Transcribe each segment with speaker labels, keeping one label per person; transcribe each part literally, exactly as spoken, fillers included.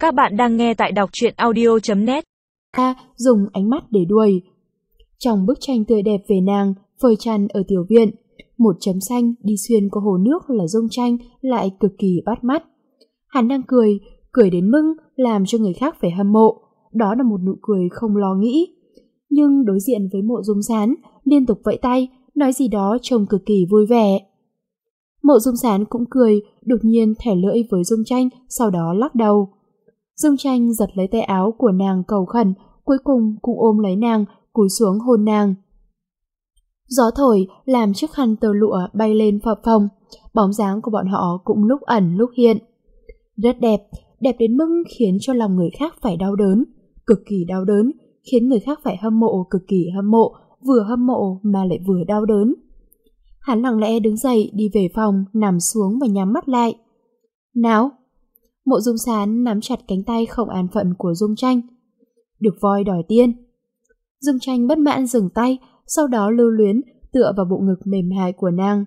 Speaker 1: Các bạn đang nghe tại đọc truyện audio chấm net.
Speaker 2: Ta dùng ánh mắt để đuổi. Trong bức tranh tươi đẹp về nàng phơi trần ở tiểu viện, một chấm xanh đi xuyên qua hồ nước là dung tranh lại cực kỳ bắt mắt. Hắn đang cười, cười đến mức làm cho người khác phải hâm mộ. Đó là một nụ cười không lo nghĩ. Nhưng đối diện với Mộ Dung Sán, liên tục vẫy tay, nói gì đó trông cực kỳ vui vẻ. Mộ Dung Sán cũng cười, đột nhiên thẻ lưỡi với Dung Tranh, sau đó lắc đầu. Dung Tranh giật lấy tay áo của nàng cầu khẩn, cuối cùng cũng ôm lấy nàng, cúi xuống hôn nàng. Gió thổi làm chiếc khăn tơ lụa bay lên phập phồng, bóng dáng của bọn họ cũng lúc ẩn lúc hiện. Rất đẹp, đẹp đến mức khiến cho lòng người khác phải đau đớn, cực kỳ đau đớn, khiến người khác phải hâm mộ cực kỳ hâm mộ, vừa hâm mộ mà lại vừa đau đớn. Hắn lặng lẽ đứng dậy đi về phòng, nằm xuống và nhắm mắt lại. Nào! Mộ Dung Sán nắm chặt cánh tay không an phận của Dung Tranh. Được voi đòi tiên. Dung Tranh bất mãn dừng tay, sau đó lưu luyến tựa vào bộ ngực mềm mại của nàng.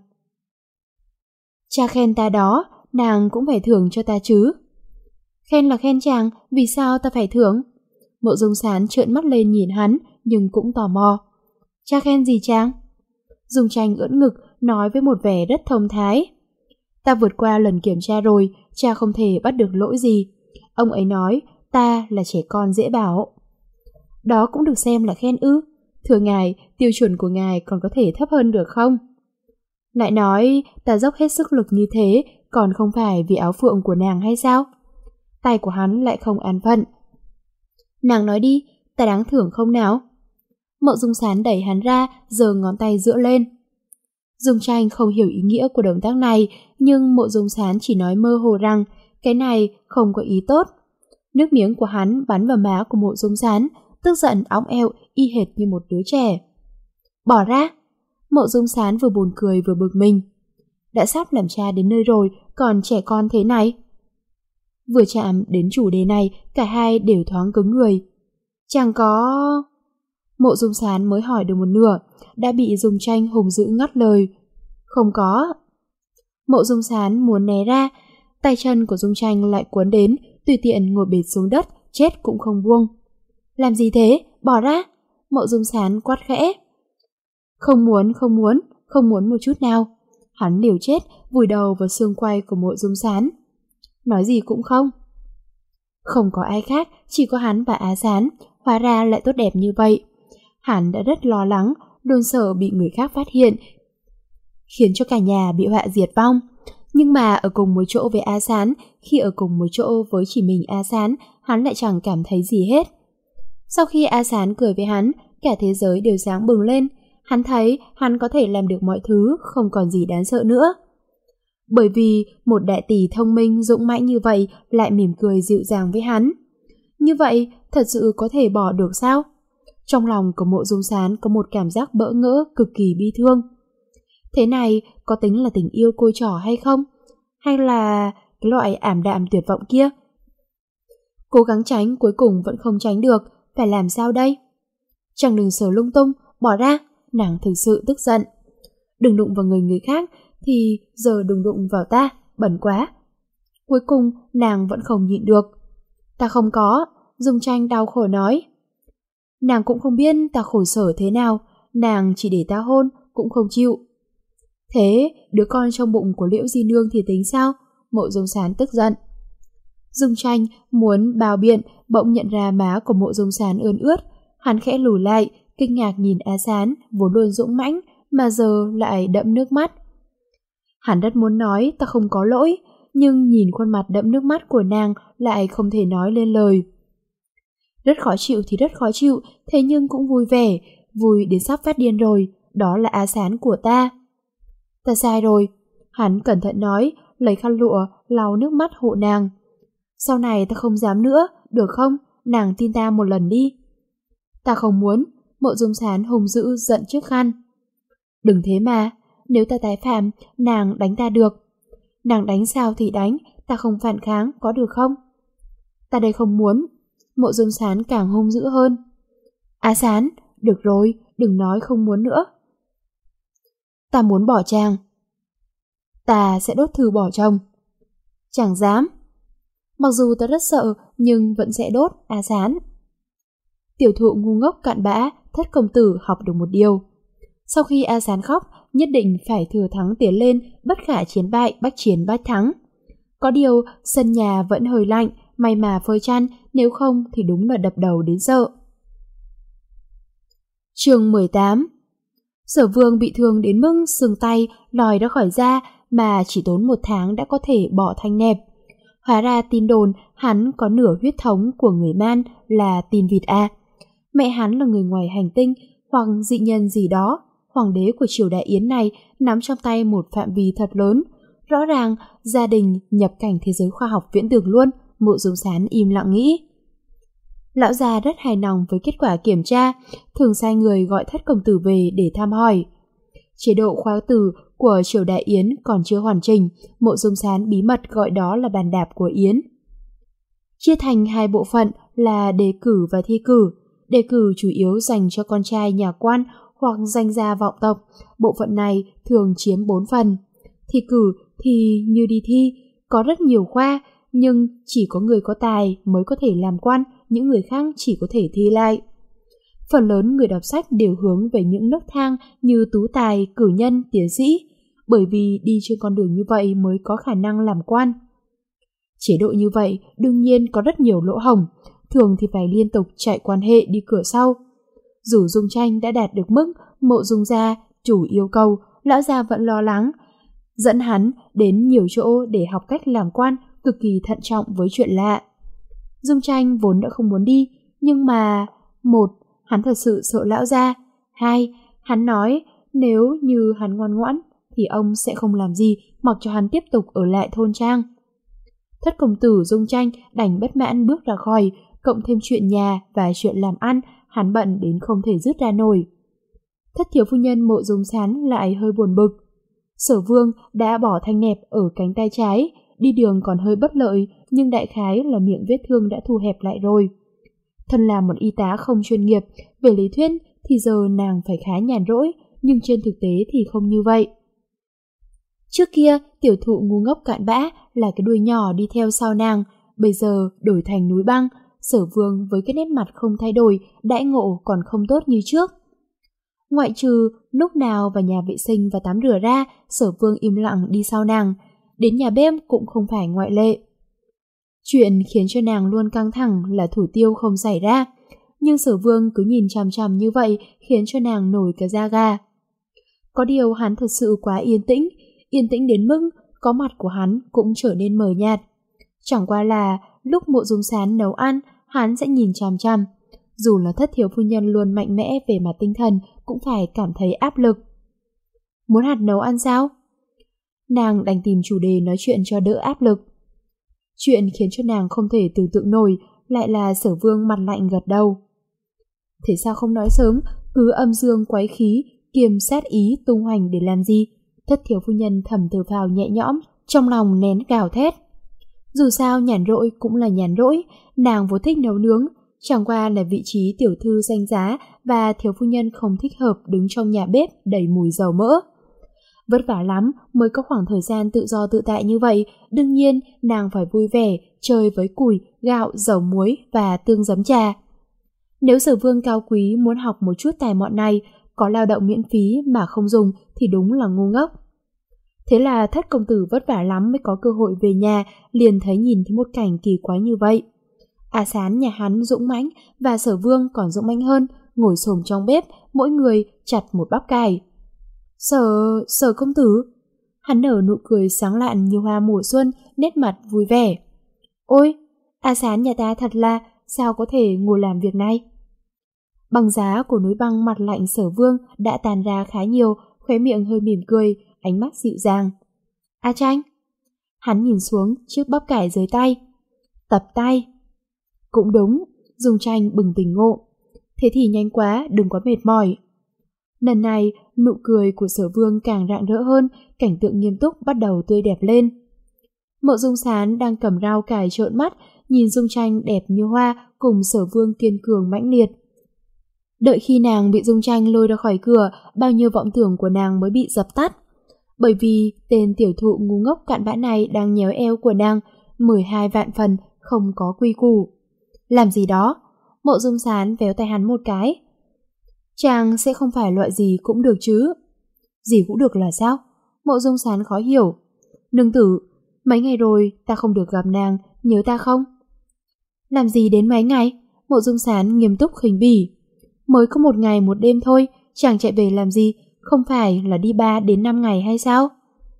Speaker 2: Cha khen ta đó, nàng cũng phải thưởng cho ta chứ. Khen là khen chàng, vì sao ta phải thưởng? Mộ Dung Sán trợn mắt lên nhìn hắn, nhưng cũng tò mò. Cha khen gì chàng? Dung Tranh ưỡn ngực, nói với một vẻ rất thông thái. Ta vượt qua lần kiểm tra rồi, cha không thể bắt được lỗi gì. Ông ấy nói, ta là trẻ con dễ bảo. Đó cũng được xem là khen ư? Thưa ngài, tiêu chuẩn của ngài còn có thể thấp hơn được không? Lại nói, ta dốc hết sức lực như thế, còn không phải vì áo phượng của nàng hay sao? Tay của hắn lại không an phận. Nàng nói đi, ta đáng thưởng không nào? Mộ Dung Sán đẩy hắn ra, giơ ngón tay giữa lên. Dung Tranh không hiểu ý nghĩa của động tác này, nhưng Mộ Dung Sán chỉ nói mơ hồ rằng cái này không có ý tốt. Nước miếng của hắn bắn vào má của Mộ Dung Sán, tức giận óng eo y hệt như một đứa trẻ. Bỏ ra! Mộ Dung Sán vừa buồn cười vừa bực mình. Đã sắp làm cha đến nơi rồi, còn trẻ con thế này. Vừa chạm đến chủ đề này, cả hai đều thoáng cứng người. Chẳng có... Mộ Dung Sán mới hỏi được một nửa, đã bị Dung Tranh hùng dữ ngắt lời. Không có. Mộ Dung Sán muốn né ra, tay chân của Dung Tranh lại cuốn đến, tùy tiện ngồi bệt xuống đất, chết cũng không buông. Làm gì thế? Bỏ ra! Mộ Dung Sán quát khẽ. Không muốn, không muốn, không muốn một chút nào. Hắn liều chết, vùi đầu vào xương quai của Mộ Dung Sán. Nói gì cũng không. Không có ai khác, chỉ có hắn và Á Sán, hóa ra lại tốt đẹp như vậy. Hắn đã rất lo lắng, đôn sợ bị người khác phát hiện, khiến cho cả nhà bị họa diệt vong. Nhưng mà ở cùng một chỗ với Á Sán, khi ở cùng một chỗ với chỉ mình Á Sán, hắn lại chẳng cảm thấy gì hết. Sau khi Á Sán cười với hắn, cả thế giới đều sáng bừng lên. Hắn thấy hắn có thể làm được mọi thứ, không còn gì đáng sợ nữa. Bởi vì một đại tỷ thông minh dũng mãnh như vậy lại mỉm cười dịu dàng với hắn. Như vậy, thật sự có thể bỏ được sao? Trong lòng của Mộ Dung Sán có một cảm giác bỡ ngỡ cực kỳ bi thương. Thế này có tính là tình yêu côi trỏ hay không? Hay là cái loại ảm đạm tuyệt vọng kia? Cố gắng tránh cuối cùng vẫn không tránh được, phải làm sao đây? Chẳng đừng sờ lung tung, bỏ ra, nàng thực sự tức giận. Đừng đụng vào người người khác thì giờ đừng đụng vào ta, bẩn quá. Cuối cùng nàng vẫn không nhịn được. Ta không có, Dung Tranh đau khổ nói. Nàng cũng không biết ta khổ sở thế nào, nàng chỉ để ta hôn cũng không chịu. Thế đứa con trong bụng của Liễu Di Nương thì tính sao? Mộ Dung Sán tức giận. Dung Tranh muốn bào biện, bỗng nhận ra má của Mộ Dung Sán ươn ướt. Hắn khẽ lùi lại, kinh ngạc nhìn Á Sán, vốn luôn dũng mãnh mà giờ lại đẫm nước mắt. Hắn rất muốn nói ta không có lỗi, nhưng nhìn khuôn mặt đẫm nước mắt của nàng lại không thể nói lên lời. Rất khó chịu thì rất khó chịu, thế nhưng cũng vui vẻ, vui đến sắp phát điên rồi, đó là Á Sán của ta. Ta sai rồi, hắn cẩn thận nói, lấy khăn lụa lau nước mắt hộ nàng. Sau này ta không dám nữa, được không? Nàng tin ta một lần đi. Ta không muốn. Mộ Dung Sán hùng dữ giận trước khăn. Đừng thế mà, nếu ta tái phạm, nàng đánh ta được. Nàng đánh sao thì đánh, ta không phản kháng, có được không? Ta đây không muốn. Mộ Dung Sán càng hung dữ hơn. Á Sán, được rồi, đừng nói không muốn nữa. Ta muốn bỏ chàng. Ta sẽ đốt thư bỏ chồng. Chẳng dám. Mặc dù ta rất sợ nhưng vẫn sẽ đốt, A Sán. Tiểu thụ ngu ngốc cạn bã, Thất công tử học được một điều. Sau khi A Sán khóc, nhất định phải thừa thắng tiến lên, bất khả chiến bại, bách chiến bách thắng. Có điều, sân nhà vẫn hơi lạnh, may mà phơi chăn, nếu không thì đúng là đập đầu đến sợ. Chương mười tám. Sở Vương bị thương đến mức xương tay lòi ra khỏi da, mà chỉ tốn một tháng đã có thể bỏ thanh nẹp. Hóa ra tin đồn hắn có nửa huyết thống của người Man là tin vịt A. Mẹ hắn là người ngoài hành tinh hoặc dị nhân gì đó. Hoàng đế của triều đại Yến này nắm trong tay một phạm vi thật lớn. Rõ ràng gia đình nhập cảnh thế giới khoa học viễn tưởng luôn. Mộ Dung Sán im lặng nghĩ. Lão già rất hài lòng với kết quả kiểm tra, thường sai người gọi Thất công tử về để thăm hỏi. Chế độ khóa từ của triều đại Yến còn chưa hoàn chỉnh, Mộ Dung Sán bí mật gọi đó là bàn đạp của Yến. Chia thành hai bộ phận là đề cử và thi cử. Đề cử chủ yếu dành cho con trai nhà quan hoặc danh gia vọng tộc, bộ phận này thường chiếm bốn phần. Thi cử thì như đi thi, có rất nhiều khoa, nhưng chỉ có người có tài mới có thể làm quan, những người khác chỉ có thể thi lại. Phần lớn người đọc sách đều hướng về những nấc thang như tú tài, cử nhân, tiến sĩ, bởi vì đi trên con đường như vậy mới có khả năng làm quan. Chế độ như vậy đương nhiên có rất nhiều lỗ hổng, thường thì phải liên tục chạy quan hệ đi cửa sau. Dù Dung Tranh đã đạt được mức Mộ Dung gia chủ yêu cầu, lão gia vẫn lo lắng, dẫn hắn đến nhiều chỗ để học cách làm quan, cực kỳ thận trọng với chuyện lạ. Dung Tranh vốn đã không muốn đi, nhưng mà một, hắn thật sự sợ lão gia. Hai, hắn nói nếu như hắn ngoan ngoãn thì ông sẽ không làm gì, mặc cho hắn tiếp tục ở lại thôn trang. Thất công tử Dung Tranh đành bất mãn bước ra khỏi, cộng thêm chuyện nhà và chuyện làm ăn, hắn bận đến không thể dứt ra nổi. Thất thiếu phu nhân Mộ Dung Sán lại hơi buồn bực. Sở Vương đã bỏ thanh nẹp ở cánh tay trái, đi đường còn hơi bất lợi, nhưng đại khái là miệng vết thương đã thu hẹp lại rồi. Thân là một y tá không chuyên nghiệp, về lý thuyết thì giờ nàng phải khá nhàn rỗi, nhưng trên thực tế thì không như vậy. Trước kia, tiểu thụ ngu ngốc cạn bã là cái đuôi nhỏ đi theo sau nàng, bây giờ đổi thành núi băng. Sở Vương với cái nét mặt không thay đổi, đãi ngộ còn không tốt như trước. Ngoại trừ lúc nào vào nhà vệ sinh và tắm rửa ra, Sở Vương im lặng đi sau nàng, đến nhà bếp cũng không phải ngoại lệ. Chuyện khiến cho nàng luôn căng thẳng là thủ tiêu không xảy ra, nhưng Sở Vương cứ nhìn chằm chằm như vậy khiến cho nàng nổi cả da gà. Có điều hắn thật sự quá yên tĩnh, yên tĩnh đến mức có mặt của hắn cũng trở nên mờ nhạt. Chẳng qua là lúc Mộ Dung Sán nấu ăn, hắn sẽ nhìn chằm chằm. Dù là thất thiếu phu nhân luôn mạnh mẽ về mặt tinh thần cũng phải cảm thấy áp lực. Muốn hạt nấu ăn sao? Nàng đành tìm chủ đề nói chuyện cho đỡ áp lực. Chuyện khiến cho nàng không thể tưởng tượng nổi lại là Sở Vương mặt lạnh gật đầu. Thế sao không nói sớm, cứ âm dương quái khí, kiềm sát ý tung hoành để làm gì? Thất thiếu phu nhân thầm thở phào nhẹ nhõm, trong lòng nén gào thét. Dù sao nhàn rỗi cũng là nhàn rỗi, nàng vốn thích nấu nướng, chẳng qua là vị trí tiểu thư danh giá và thiếu phu nhân không thích hợp đứng trong nhà bếp đầy mùi dầu mỡ. Vất vả lắm mới có khoảng thời gian tự do tự tại như vậy, đương nhiên nàng phải vui vẻ chơi với củi, gạo, dầu muối và tương giấm trà. Nếu Sở Vương cao quý muốn học một chút tài mọn này, có lao động miễn phí mà không dùng thì đúng là ngu ngốc. Thế là Thất công tử vất vả lắm mới có cơ hội về nhà, liền thấy nhìn thấy một cảnh kỳ quái như vậy. A Sán nhà hắn dũng mãnh và Sở Vương còn dũng mãnh hơn, ngồi xổm trong bếp, mỗi người chặt một bắp cải. Sở, Sở công tử. Hắn nở nụ cười sáng lạn như hoa mùa xuân, nét mặt vui vẻ. Ôi, A Sán nhà ta thật là, sao có thể ngồi làm việc này? Băng giá của núi băng mặt lạnh Sở Vương đã tàn ra khá nhiều, khóe miệng hơi mỉm cười, ánh mắt dịu dàng. A Tranh. Hắn nhìn xuống chiếc bắp cải dưới tay. Tập tay. Cũng đúng, Dung Tranh bừng tỉnh ngộ. Thế thì nhanh quá, đừng quá mệt mỏi. Lần này, nụ cười của Sở Vương càng rạng rỡ hơn, cảnh tượng nghiêm túc bắt đầu tươi đẹp lên. Mộ Dung Sán đang cầm rau cải trợn mắt, nhìn Dung Tranh đẹp như hoa cùng Sở Vương kiên cường mãnh liệt. Đợi khi nàng bị Dung Tranh lôi ra khỏi cửa, bao nhiêu vọng tưởng của nàng mới bị dập tắt. Bởi vì tên tiểu thụ ngu ngốc cạn bã này đang nhéo eo của nàng, mười hai vạn phần không có quy củ. Làm gì đó? Mộ Dung Sán véo tay hắn một cái. Chàng sẽ không phải loại gì cũng được chứ? Gì cũng được là sao? Mộ Dung Sán khó hiểu. Nương tử, mấy ngày rồi ta không được gặp nàng, nhớ ta không? Làm gì đến mấy ngày? Mộ Dung Sán nghiêm túc khinh bỉ. Mới có một ngày một đêm thôi, chàng chạy về làm gì? Không phải là đi ba đến năm ngày hay sao?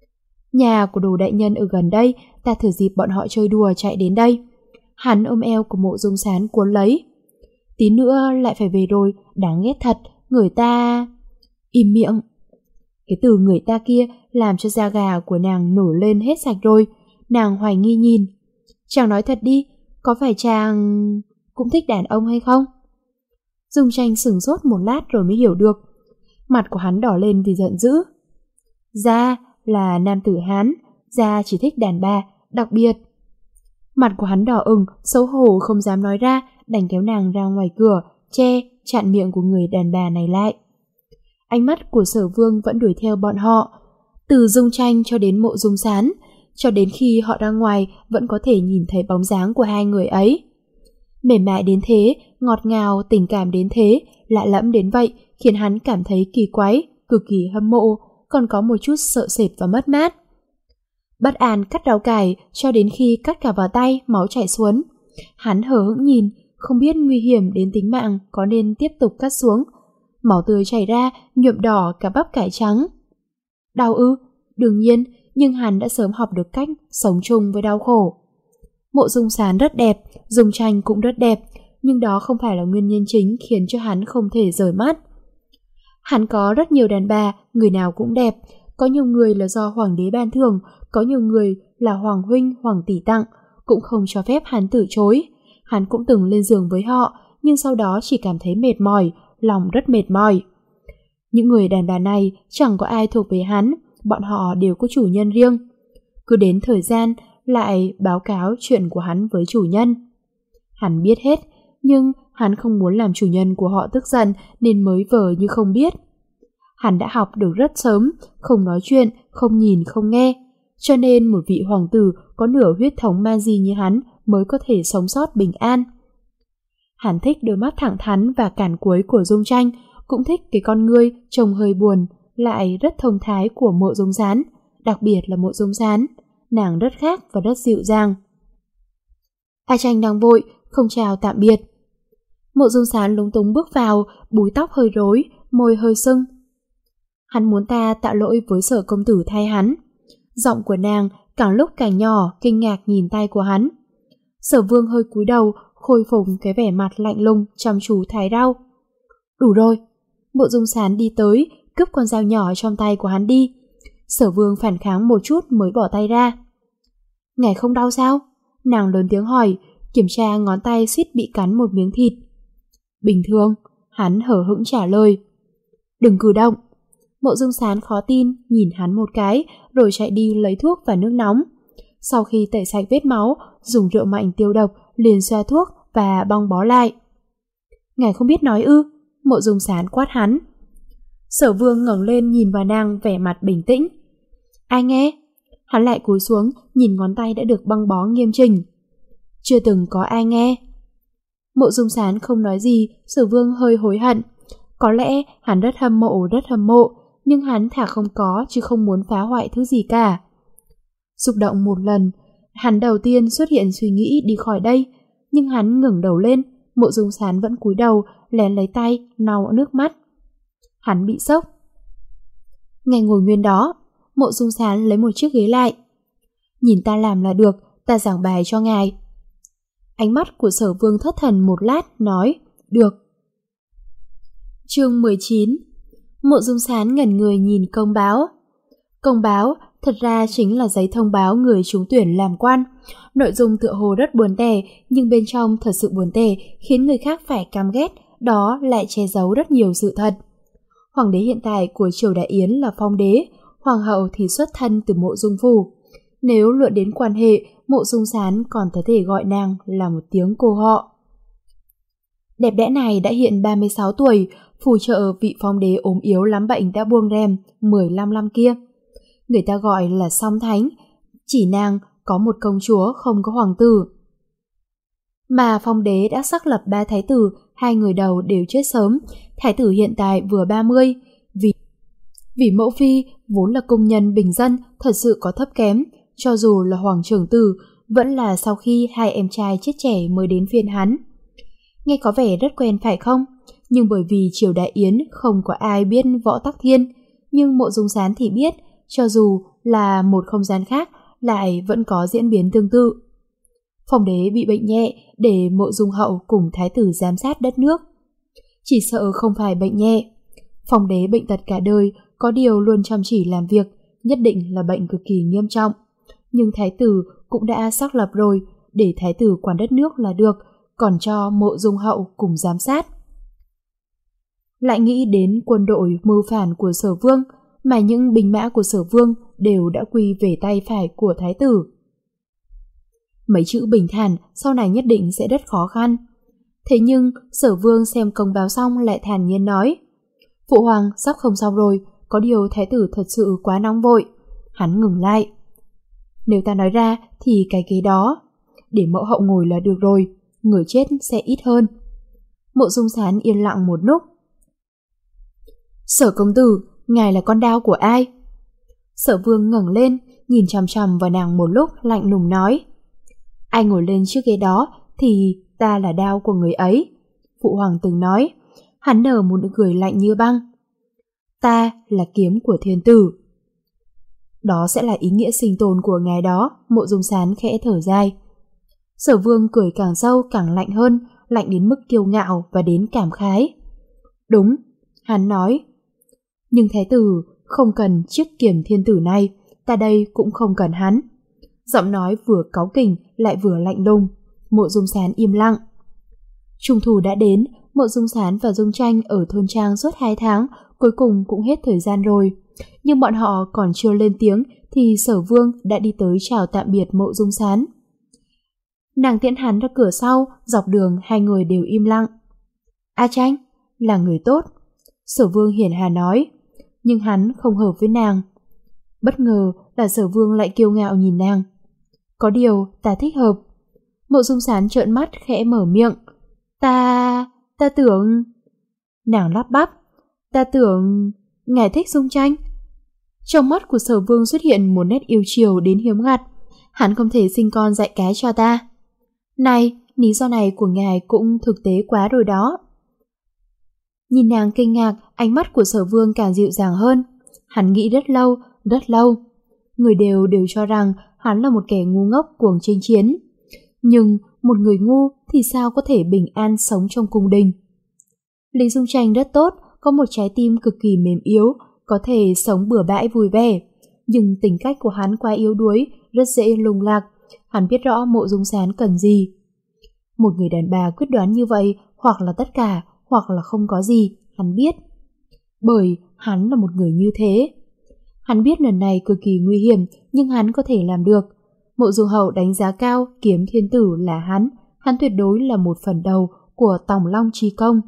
Speaker 2: Nhà của Đồ đại nhân ở gần đây, ta thử dịp bọn họ chơi đùa chạy đến đây. Hắn ôm eo của Mộ Dung Sán cuốn lấy. Tí nữa lại phải về rồi, đáng ghét thật, người ta... Im miệng. Cái từ người ta kia làm cho da gà của nàng nổi lên hết sạch rồi. Nàng hoài nghi nhìn. Chàng nói thật đi, có phải chàng cũng thích đàn ông hay không? Dung Tranh sửng sốt một lát rồi mới hiểu được. Mặt của hắn đỏ lên vì giận dữ. Gia là nam tử Hán, Gia chỉ thích đàn bà, đặc biệt. Mặt của hắn đỏ ửng, xấu hổ không dám nói ra, đành kéo nàng ra ngoài cửa, che, chặn miệng của người đàn bà này lại. Ánh mắt của Sở Vương vẫn đuổi theo bọn họ, từ Dung Tranh cho đến Mộ Dung Sán, cho đến khi họ ra ngoài vẫn có thể nhìn thấy bóng dáng của hai người ấy. Mềm mại đến thế, ngọt ngào, tình cảm đến thế, lạ lẫm đến vậy, khiến hắn cảm thấy kỳ quái, cực kỳ hâm mộ, còn có một chút sợ sệt và mất mát. Bất an cắt rau cải cho đến khi cắt cả vào tay, máu chảy xuống. Hắn hờ hững nhìn, không biết nguy hiểm đến tính mạng có nên tiếp tục cắt xuống. Máu tươi chảy ra, nhuộm đỏ cả bắp cải trắng. Đau ư? Đương nhiên, nhưng hắn đã sớm học được cách sống chung với đau khổ. Mộ Dung Sán rất đẹp, Dung Tranh cũng rất đẹp, nhưng đó không phải là nguyên nhân chính khiến cho hắn không thể rời mắt. Hắn có rất nhiều đàn bà, người nào cũng đẹp, có nhiều người là do hoàng đế ban thưởng, có nhiều người là hoàng huynh, hoàng tỷ tặng, cũng không cho phép hắn từ chối. Hắn cũng từng lên giường với họ, nhưng sau đó chỉ cảm thấy mệt mỏi, lòng rất mệt mỏi. Những người đàn bà này chẳng có ai thuộc về hắn, bọn họ đều có chủ nhân riêng. Cứ đến thời gian lại báo cáo chuyện của hắn với chủ nhân. Hắn biết hết, nhưng hắn không muốn làm chủ nhân của họ tức giận nên mới vờ như không biết. Hắn đã học được rất sớm, không nói chuyện, không nhìn, không nghe. Cho nên một vị hoàng tử có nửa huyết thống ma di như hắn mới có thể sống sót bình an. Hắn thích đôi mắt thẳng thắn và cản cuối của Dung Tranh, cũng thích cái con ngươi trông hơi buồn, lại rất thông thái của Mộ Dung Sán, đặc biệt là Mộ Dung Sán. Nàng rất khác và rất dịu dàng. A Tranh đang vội, không chào tạm biệt. Mộ Dung Sán lúng túng bước vào, búi tóc hơi rối, môi hơi sưng. Hắn muốn ta tạ lỗi với Sở công tử thay hắn. Giọng của nàng càng lúc càng nhỏ, kinh ngạc nhìn tay của hắn. Sở Vương hơi cúi đầu, khôi phục cái vẻ mặt lạnh lùng, chăm chú thái rau. Đủ rồi. Mộ Dung Sán đi tới, cướp con dao nhỏ trong tay của hắn đi. Sở Vương phản kháng một chút mới bỏ tay ra. Ngài không đau sao? Nàng lớn tiếng hỏi, kiểm tra ngón tay suýt bị cắn một miếng thịt. Bình thường, hắn hở hững trả lời. Đừng cử động. Mộ Dung Sán khó tin, nhìn hắn một cái, rồi chạy đi lấy thuốc và nước nóng. Sau khi tẩy sạch vết máu, dùng rượu mạnh tiêu độc, liền xoa thuốc và băng bó lại. Ngài không biết nói ư? Mộ Dung Sán quát hắn. Sở Vương ngẩng lên nhìn vào nàng vẻ mặt bình tĩnh. Ai nghe? Hắn lại cúi xuống, nhìn ngón tay đã được băng bó nghiêm chỉnh. Chưa từng có ai nghe. Mộ Dung Sán không nói gì, Sở Vương hơi hối hận. Có lẽ hắn rất hâm mộ, rất hâm mộ, nhưng hắn thà không có chứ không muốn phá hoại thứ gì cả. Xúc động một lần, hắn đầu tiên xuất hiện suy nghĩ đi khỏi đây, nhưng hắn ngẩng đầu lên, Mộ Dung Sán vẫn cúi đầu, lén lấy tay, lau nước mắt. Hắn bị sốc. Ngài ngồi nguyên đó. Mộ Dung Sán lấy một chiếc ghế lại. Nhìn ta làm là được, ta giảng bài cho ngài. Ánh mắt của Sở Vương thất thần một lát, nói, được. Chương mười chín. Mộ Dung Sán ngẩn người nhìn công báo. Công báo thật ra chính là giấy thông báo người trúng tuyển làm quan. Nội dung tựa hồ rất buồn tẻ, nhưng bên trong thật sự buồn tẻ, khiến người khác phải căm ghét, đó lại che giấu rất nhiều sự thật. Hoàng đế hiện tại của triều Đại Yến là Phong đế, hoàng hậu thì xuất thân từ Mộ Dung phủ. Nếu luận đến quan hệ, Mộ Dung Sán còn có thể gọi nàng là một tiếng cô họ. Đẹp đẽ này đã hiện ba mươi sáu tuổi, phù trợ vị Phong đế ốm yếu lắm bệnh đã buông rèm mười lăm năm kia. Người ta gọi là song thánh, chỉ nàng có một công chúa không có hoàng tử. Mà Phong đế đã xác lập ba thái tử, hai người đầu đều chết sớm. Thái tử hiện tại vừa ba mươi. Vì, vì mẫu phi vốn là công nhân bình dân, thật sự có thấp kém. Cho dù là hoàng trưởng tử, vẫn là sau khi hai em trai chết trẻ mới đến phiên hắn. Nghe có vẻ rất quen phải không? Nhưng bởi vì triều đại Yến không có ai biết Võ Tắc Thiên, nhưng Mộ Dung Sán thì biết, cho dù là một không gian khác lại vẫn có diễn biến tương tự. Phong đế bị bệnh nhẹ để Mộ Dung hậu cùng thái tử giám sát đất nước. Chỉ sợ không phải bệnh nhẹ. Phong đế bệnh tật cả đời, có điều luôn chăm chỉ làm việc, nhất định là bệnh cực kỳ nghiêm trọng. Nhưng thái tử cũng đã xác lập rồi, để thái tử quản đất nước là được, còn cho Mộ Dung hậu cùng giám sát. Lại nghĩ đến quân đội mưu phản của Sở Vương, mà những binh mã của Sở Vương đều đã quy về tay phải của thái tử. Mấy chữ bình thản sau này nhất định sẽ rất khó khăn. Thế nhưng Sở Vương xem công báo xong lại thản nhiên nói: Phụ hoàng sắp không xong rồi, có điều thái tử thật sự quá nóng vội. Hắn ngừng lại. Nếu ta nói ra thì cái ghế đó để mẫu hậu ngồi là được rồi, người chết sẽ ít hơn. Mộ Dung Sán yên lặng một lúc. Sở công tử, ngài là con đao của ai? Sở Vương ngẩng lên, nhìn chằm chằm vào nàng một lúc, lạnh lùng nói: Ai ngồi lên chiếc ghế đó thì ta là đao của người ấy. Phụ hoàng từng nói. Hắn nở một nụ cười lạnh như băng. Ta là kiếm của thiên tử. Đó sẽ là ý nghĩa sinh tồn của ngài đó. Mộ Dung Sán khẽ thở dài. Sở Vương cười càng sâu càng lạnh hơn, lạnh đến mức kiêu ngạo và đến cảm khái. Đúng, hắn nói. Nhưng thái tử không cần chiếc kiếm thiên tử này, ta đây cũng không cần hắn. Giọng nói vừa cáu kỉnh lại vừa lạnh lùng. Mộ Dung Sán im lặng. Trung thu đã đến, Mộ Dung Sán và Dung Tranh ở thôn trang suốt hai tháng, cuối cùng cũng hết thời gian rồi. Nhưng bọn họ còn chưa lên tiếng thì Sở Vương đã đi tới chào tạm biệt Mộ Dung Sán. Nàng tiễn hắn ra cửa sau, dọc đường hai người đều im lặng. A Tranh là người tốt, Sở Vương hiền hà nói, nhưng hắn không hợp với nàng. Bất ngờ là Sở Vương lại kiêu ngạo nhìn nàng. Có điều ta thích hợp. Mộ Dung Sán trợn mắt khẽ mở miệng. Ta... ta tưởng... Nàng lắp bắp. Ta tưởng... ngài thích Dung Tranh. Trong mắt của Sở Vương xuất hiện một nét yêu chiều đến hiếm ngặt. Hắn không thể sinh con dạy cái cho ta. Này, lý do này của ngài cũng thực tế quá rồi đó. Nhìn nàng kinh ngạc, ánh mắt của Sở Vương càng dịu dàng hơn. Hắn nghĩ rất lâu, rất lâu. Người đều đều cho rằng hắn là một kẻ ngu ngốc cuồng chinh chiến. Nhưng một người ngu thì sao có thể bình an sống trong cung đình? Lý Dung Tranh rất tốt, có một trái tim cực kỳ mềm yếu, có thể sống bừa bãi vui vẻ. Nhưng tính cách của hắn quá yếu đuối, rất dễ lung lạc. Hắn biết rõ Mộ Dung Sán cần gì. Một người đàn bà quyết đoán như vậy, hoặc là tất cả, hoặc là không có gì, hắn biết. Bởi hắn là một người như thế. Hắn biết lần này cực kỳ nguy hiểm, nhưng hắn có thể làm được. Mộ Dung Hậu đánh giá cao kiếm thiên tử là hắn, hắn tuyệt đối là một phần đầu của Tòng Long Chi Công.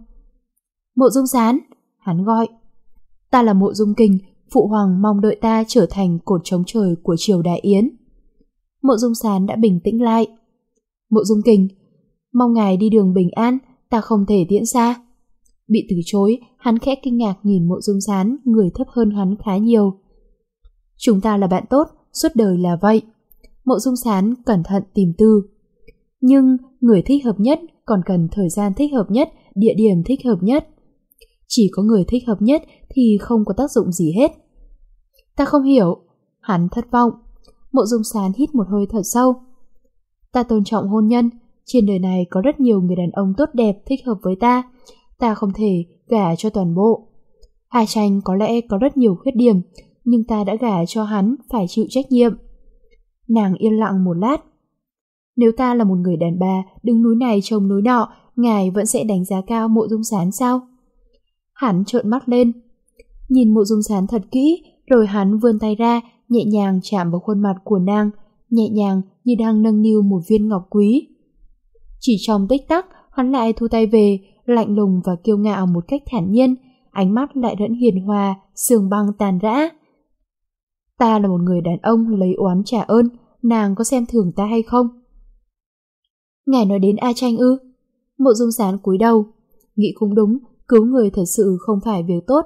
Speaker 2: Mộ Dung Sán, hắn gọi. Ta là Mộ Dung Kình, phụ hoàng mong đợi ta trở thành cột chống trời của triều đại Yến. Mộ Dung Sán đã bình tĩnh lại. Mộ Dung Kình, mong ngài đi đường bình an, ta không thể tiễn xa. Bị từ chối, hắn khẽ kinh ngạc nhìn Mộ Dung Sán, người thấp hơn hắn khá nhiều. Chúng ta là bạn tốt, suốt đời là vậy. Mộ Dung Sán cẩn thận tìm tư. Nhưng người thích hợp nhất còn cần thời gian thích hợp nhất, địa điểm thích hợp nhất. Chỉ có người thích hợp nhất thì không có tác dụng gì hết. Ta không hiểu. Hắn thất vọng. Mộ Dung Sán hít một hơi thật sâu. Ta tôn trọng hôn nhân. Trên đời này có rất nhiều người đàn ông tốt đẹp thích hợp với ta. Ta không thể gả cho toàn bộ. A Tranh có lẽ có rất nhiều khuyết điểm, nhưng ta đã gả cho hắn phải chịu trách nhiệm. Nàng yên lặng một lát. Nếu ta là một người đàn bà đứng núi này trông núi nọ, ngài vẫn sẽ đánh giá cao Mộ Dung Sán sao? Hắn trợn mắt lên, nhìn Mộ Dung Sán thật kỹ, rồi hắn vươn tay ra, nhẹ nhàng chạm vào khuôn mặt của nàng, nhẹ nhàng như đang nâng niu một viên ngọc quý. Chỉ trong tích tắc, hắn lại thu tay về, lạnh lùng và kiêu ngạo một cách thản nhiên, ánh mắt lại vẫn hiền hòa, sương băng tàn rã. Ta là một người đàn ông lấy oán trả ơn, nàng có xem thường ta hay không? Ngài nói đến A Tranh ư? Mộ Dung Sán cúi đầu. Nghĩ cũng đúng, cứu người thật sự không phải việc tốt.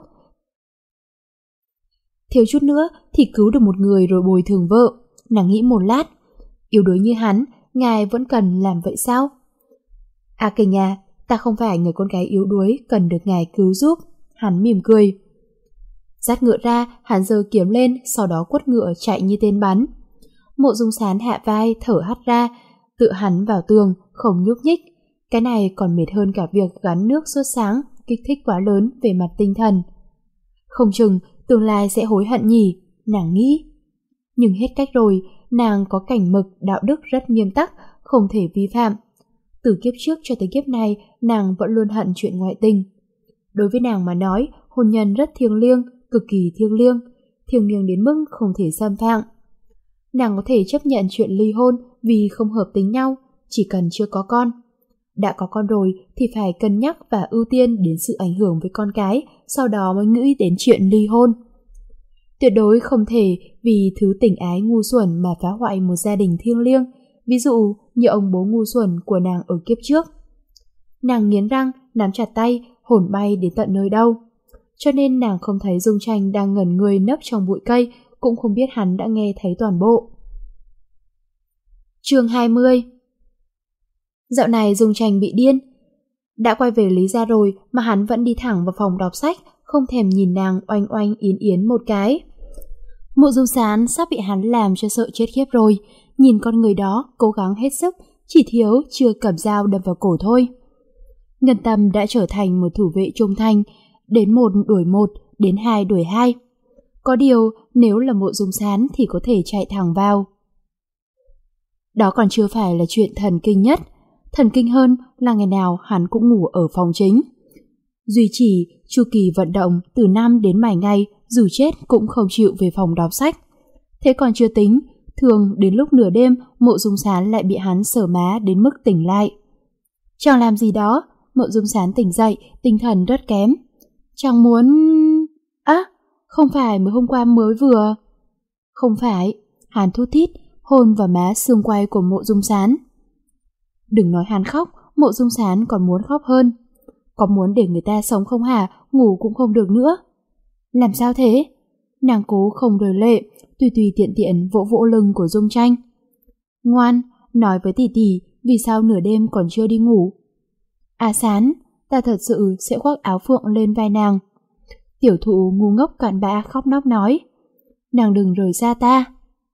Speaker 2: Thiếu chút nữa thì cứu được một người rồi bồi thường vợ. Nàng nghĩ một lát. Yếu đuối như hắn, ngài vẫn cần làm vậy sao? A Kình à, ta không phải người con gái yếu đuối cần được ngài cứu giúp. Hắn mỉm cười. Dắt ngựa ra, hắn giơ kiếm lên, sau đó quất ngựa chạy như tên bắn. Mộ Dung Sán hạ vai, thở hắt ra, tựa hắn vào tường, không nhúc nhích. Cái này còn mệt hơn cả việc gắn nước suốt sáng, kích thích quá lớn về mặt tinh thần. Không chừng tương lai sẽ hối hận nhỉ, nàng nghĩ. Nhưng hết cách rồi, nàng có cảnh mực, đạo đức rất nghiêm tắc, không thể vi phạm. Từ kiếp trước cho tới kiếp này, nàng vẫn luôn hận chuyện ngoại tình. Đối với nàng mà nói, hôn nhân rất thiêng liêng, cực kỳ thiêng liêng, thiêng liêng đến mức không thể xâm phạm. Nàng có thể chấp nhận chuyện ly hôn vì không hợp tính nhau, chỉ cần chưa có con. Đã có con rồi thì phải cân nhắc và ưu tiên đến sự ảnh hưởng với con cái, sau đó mới nghĩ đến chuyện ly hôn. Tuyệt đối không thể vì thứ tình ái ngu xuẩn mà phá hoại một gia đình thiêng liêng, ví dụ như ông bố ngu xuẩn của nàng ở kiếp trước. Nàng nghiến răng, nắm chặt tay, hồn bay đến tận nơi đâu. Cho nên nàng không thấy Dung Tranh đang ngẩn người nấp trong bụi cây, cũng không biết hắn đã nghe thấy toàn bộ. Chương hai mươi. Dạo này Dung Tranh bị điên. Đã quay về Lý gia rồi mà hắn vẫn đi thẳng vào phòng đọc sách, không thèm nhìn nàng oanh oanh yến yến một cái. Mộ Dung Sán sắp bị hắn làm cho sợ chết khiếp rồi, nhìn con người đó cố gắng hết sức, chỉ thiếu chưa cầm dao đâm vào cổ thôi. Ngân Tâm đã trở thành một thủ vệ trung thành, đến một đuổi một, đến hai đuổi hai. Có điều nếu là Mộ Dung Sán thì có thể chạy thẳng vào. Đó còn chưa phải là chuyện thần kinh nhất. Thần kinh hơn là ngày nào hắn cũng ngủ ở phòng chính. Duy trì chu kỳ vận động từ năm đến bảy ngày, dù chết cũng không chịu về phòng đọc sách. Thế còn chưa tính, thường đến lúc nửa đêm Mộ Dung Sán lại bị hắn sờ má đến mức tỉnh lại. Chàng làm gì đó? Mộ Dung Sán tỉnh dậy, tinh thần rất kém. Chàng muốn... Á, à, không phải mới hôm qua mới vừa... Không phải, hắn thút thít, hôn vào má xương quai của Mộ Dung Sán. Đừng nói hắn khóc, Mộ Dung Sán còn muốn khóc hơn. Có muốn để người ta sống không hả, ngủ cũng không được nữa. Làm sao thế? Nàng cố không rơi lệ, tùy tùy tiện tiện vỗ vỗ lưng của Dung Tranh. Ngoan, nói với tỷ tỷ vì sao nửa đêm còn chưa đi ngủ. À Sán, ta thật sự sẽ khoác áo phượng lên vai nàng. Tiểu thụ ngu ngốc cạn bã khóc nóc nói. Nàng đừng rời xa ta.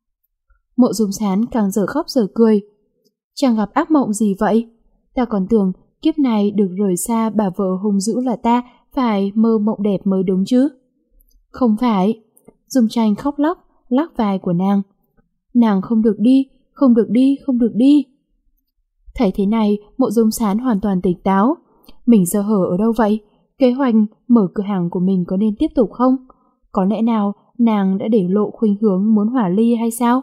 Speaker 2: Mộ Dung Sán càng giờ khóc giờ cười. Chàng gặp ác mộng gì vậy? Ta còn tưởng kiếp này được rời xa bà vợ hung dữ là ta phải mơ mộng đẹp mới đúng chứ. Không phải. Dung Tranh khóc lóc, lắc vai của nàng. Nàng không được đi, không được đi, không được đi. Thấy thế này, Mộ Dung Sán hoàn toàn tỉnh táo. Mình sơ hở ở đâu vậy? Kế hoạch mở cửa hàng của mình có nên tiếp tục không? Có lẽ nào nàng đã để lộ khuynh hướng muốn hỏa ly hay sao?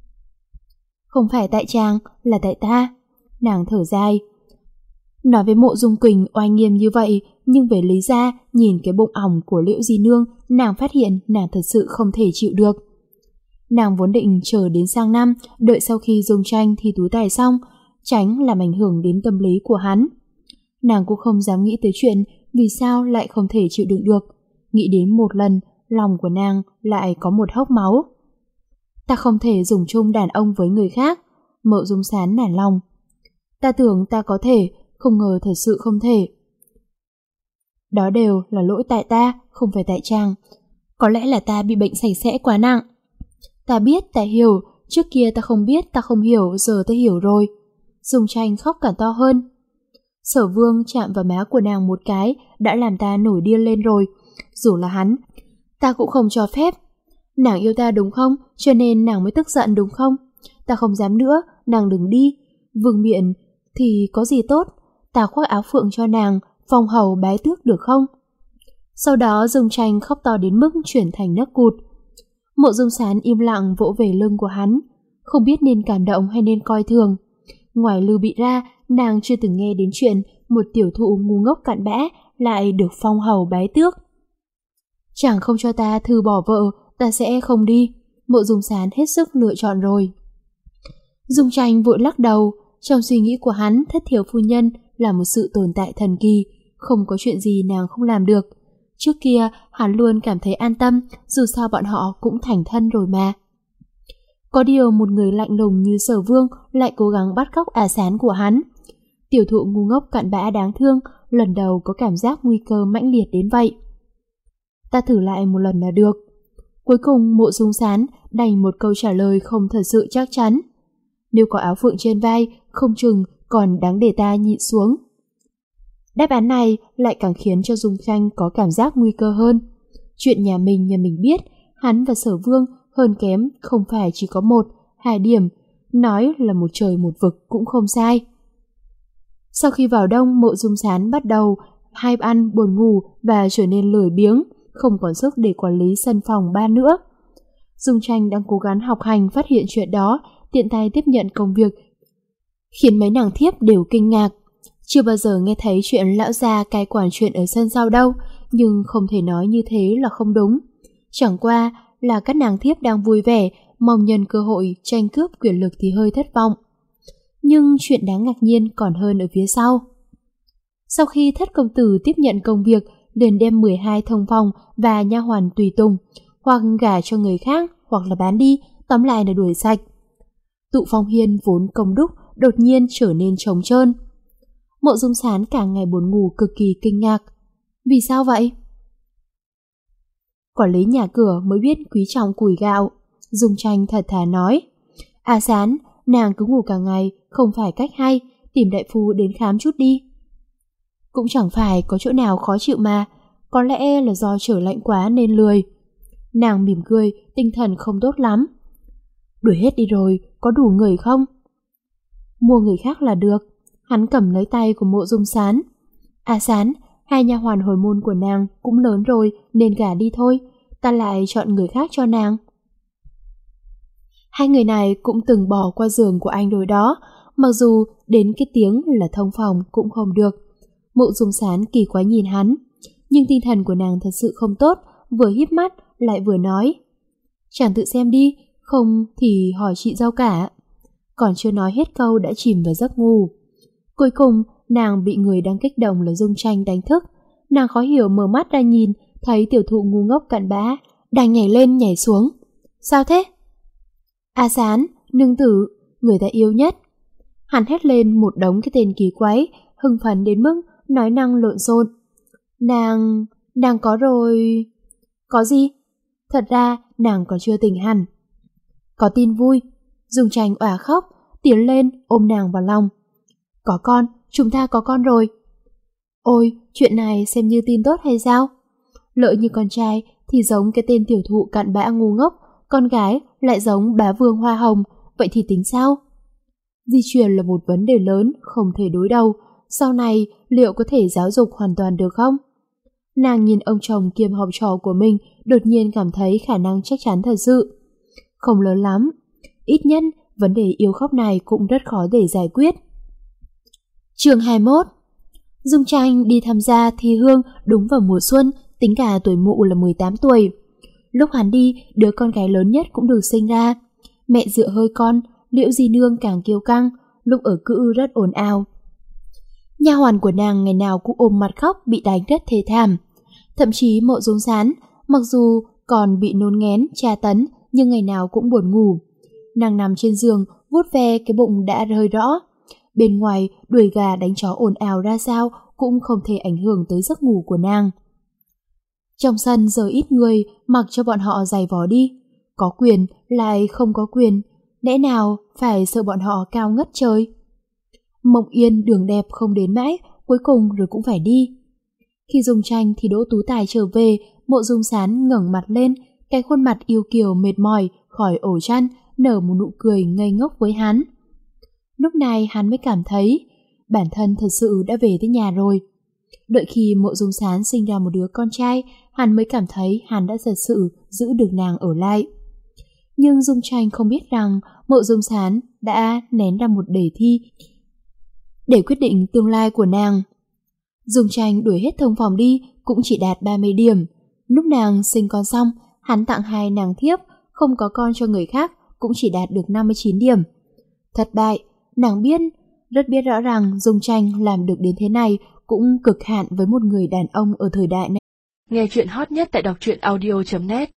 Speaker 2: Không phải tại chàng, là tại ta. Nàng thở dài. Nói với Mộ Dung Quỳnh oai nghiêm như vậy, nhưng về Lý gia, nhìn cái bụng ỏng của Liễu Di Nương, nàng phát hiện nàng thật sự không thể chịu được. Nàng vốn định chờ đến sang năm, đợi sau khi Dung Tranh thi tú tài xong, tránh làm ảnh hưởng đến tâm lý của hắn. Nàng cũng không dám nghĩ tới chuyện vì sao lại không thể chịu đựng được. Nghĩ đến một lần, lòng của nàng lại có một hốc máu. Ta không thể dùng chung đàn ông với người khác. Mộ Dung Sán nản lòng. Ta tưởng ta có thể, không ngờ thật sự không thể. Đó đều là lỗi tại ta, không phải tại chàng. Có lẽ là ta bị bệnh sạch sẽ quá nặng. Ta biết, ta hiểu. Trước kia ta không biết, ta không hiểu, giờ ta hiểu rồi. Dung Tranh khóc càng to hơn. Sở Vương chạm vào má của nàng một cái đã làm ta nổi điên lên rồi. Dù là hắn, ta cũng không cho phép. Nàng yêu ta đúng không? Cho nên nàng mới tức giận đúng không? Ta không dám nữa, nàng đừng đi. Vương miện thì có gì tốt? Ta khoác áo phượng cho nàng, phong hầu bái tước được không? Sau đó Dung Tranh khóc to đến mức chuyển thành nấc cụt. Mộ Dung Sán im lặng vỗ về lưng của hắn, không biết nên cảm động hay nên coi thường. Ngoài Lưu Bị ra, nàng chưa từng nghe đến chuyện một tiểu thụ ngu ngốc cặn bã lại được phong hầu bái tước. Chẳng không cho ta thư bỏ vợ, ta sẽ không đi. Mộ Dung Sán hết sức lựa chọn rồi. Dung Tranh vội lắc đầu. trong suy nghĩ của hắn thất thiếu phu nhân là một sự tồn tại thần kỳ, không có chuyện gì nàng không làm được. Trước kia hắn luôn cảm thấy an tâm, dù sao bọn họ cũng thành thân rồi mà. Có điều một người lạnh lùng như Sở Vương lại cố gắng bắt cóc A Sán của hắn. Tiểu thụ ngu ngốc cặn bã đáng thương, lần đầu có cảm giác nguy cơ mãnh liệt đến vậy. Ta thử lại một lần là được. Cuối cùng Mộ Dung Sán đành một câu trả lời không thật sự chắc chắn. Nếu có áo phượng trên vai, không chừng còn đáng để ta nhịn xuống. Đáp án này lại càng khiến cho Dung Tranh có cảm giác nguy cơ hơn. Chuyện nhà mình nhà mình biết, hắn và Sở Vương hơn kém không phải chỉ có một, hai điểm, nói là một trời một vực cũng không sai. Sau khi vào đông, Mộ Dung Sán bắt đầu hay ăn, buồn ngủ và trở nên lười biếng, không còn sức để quản lý sân phòng ba nữa. Dung Tranh đang cố gắng học hành phát hiện chuyện đó, tiện tay tiếp nhận công việc, khiến mấy nàng thiếp đều kinh ngạc. Chưa bao giờ nghe thấy chuyện lão gia cai quản chuyện ở sân sau đâu, nhưng không thể nói như thế là không đúng. Chẳng qua là các nàng thiếp đang vui vẻ, mong nhân cơ hội tranh cướp quyền lực thì hơi thất vọng. Nhưng chuyện đáng ngạc nhiên còn hơn ở phía sau. Sau khi Thất công tử tiếp nhận công việc, liền đem mười hai thông phòng và nha hoàn tùy tùng, hoặc gả cho người khác, hoặc là bán đi, tóm lại là đuổi sạch. Tụ Phong Hiên vốn công đúc, đột nhiên trở nên trống trơn. Mộ Dung Sán cả ngày buồn ngủ cực kỳ kinh ngạc. Vì sao vậy? Quản lý nhà cửa mới biết quý trọng củi gạo. Dung Tranh thật thà nói. À Sán, nàng cứ ngủ cả ngày, không phải cách hay, tìm đại phu đến khám chút đi. Cũng chẳng phải có chỗ nào khó chịu mà, có lẽ là do trời lạnh quá nên lười. Nàng mỉm cười, tinh thần không tốt lắm. Đuổi hết đi rồi, có đủ người không? Mua người khác là được. Hắn cầm lấy tay của Mộ Dung Sán. À Sán, hai nha hoàn hồi môn của nàng cũng lớn rồi nên gả đi thôi, ta lại chọn người khác cho nàng. Hai người này cũng từng bỏ qua giường của anh rồi đó, mặc dù đến cái tiếng là thông phòng cũng không được. Mộ Dung Sán kỳ quái nhìn hắn, nhưng tinh thần của nàng thật sự không tốt, vừa híp mắt lại vừa nói. Chàng tự xem đi, không thì hỏi chị dâu cả. Còn chưa nói hết câu đã chìm vào giấc ngủ. Cuối cùng nàng bị người đang kích động là Dung Tranh đánh thức. Nàng khó hiểu mở mắt ra nhìn, thấy tiểu thụ ngu ngốc cặn bã đang nhảy lên nhảy xuống. Sao thế? A Sán, nương tử, người ta yêu nhất. Hắn hét lên một đống cái tên kỳ quái, hưng phấn đến mức nói năng lộn xộn. Nàng, nàng có rồi... Có gì? Thật ra nàng còn chưa tỉnh hẳn. Có tin vui. Dung Tranh òa khóc, tiến lên ôm nàng vào lòng. Có con, chúng ta có con rồi. Ôi, chuyện này xem như tin tốt hay sao? Lỡ như con trai thì giống cái tên tiểu thụ cặn bã ngu ngốc, con gái lại giống bá vương hoa hồng, vậy thì tính sao? Di truyền là một vấn đề lớn, không thể đối đầu. Sau này liệu có thể giáo dục hoàn toàn được không? Nàng nhìn ông chồng kiêm học trò của mình, đột nhiên cảm thấy khả năng chắc chắn thật sự. Không lớn lắm. Ít nhất vấn đề yêu khóc này cũng rất khó để giải quyết. Chương hai mươi mốt. Dung Tranh đi tham gia thi hương đúng vào mùa xuân, tính cả tuổi mụ là mười tám tuổi. Lúc hắn đi, đứa con gái lớn nhất cũng được sinh ra. Mẹ dựa hơi con, Liễu Di Nương càng kiêu căng, lúc ở cữ rất ồn ào. Nha hoàn của nàng ngày nào cũng ôm mặt khóc, bị đánh rất thê thảm. Thậm chí Mộ Dung Sán, mặc dù còn bị nôn nghén, tra tấn, nhưng ngày nào cũng buồn ngủ. Nàng nằm trên giường, vuốt ve cái bụng đã hơi rõ. Bên ngoài, đuổi gà đánh chó ồn ào ra sao cũng không thể ảnh hưởng tới giấc ngủ của nàng. Trong sân giờ ít người, mặc cho bọn họ giày vò đi. Có quyền, lại không có quyền. Lẽ nào phải sợ bọn họ cao ngất trời? Mộng yên đường đẹp không đến mãi, cuối cùng rồi cũng phải đi. Khi Dung Tranh thì Đỗ Tú Tài trở về, Mộ Dung Sán ngẩng mặt lên, cái khuôn mặt yêu kiều mệt mỏi khỏi ổ chăn, nở một nụ cười ngây ngốc với hắn. Lúc này hắn mới cảm thấy bản thân thật sự đã về tới nhà rồi. Đợi khi Mộ Dung Sán sinh ra một đứa con trai, hắn mới cảm thấy hắn đã thật sự giữ được nàng ở lại. Nhưng Dung Tranh không biết rằng Mộ Dung Sán đã nén ra một đề thi để quyết định tương lai của nàng. Dung Tranh đuổi hết thông phòng đi cũng chỉ đạt ba mươi điểm. Lúc nàng sinh con xong, hắn tặng hai nàng thiếp, không có con cho người khác cũng chỉ đạt được năm mươi chín điểm. Thất bại, nàng biết rất biết rõ rằng Dung Tranh làm được đến thế này cũng cực hạn với một người đàn ông ở thời đại này.
Speaker 1: Nghe chuyện hot nhất tại đọc truyện audio chấm net.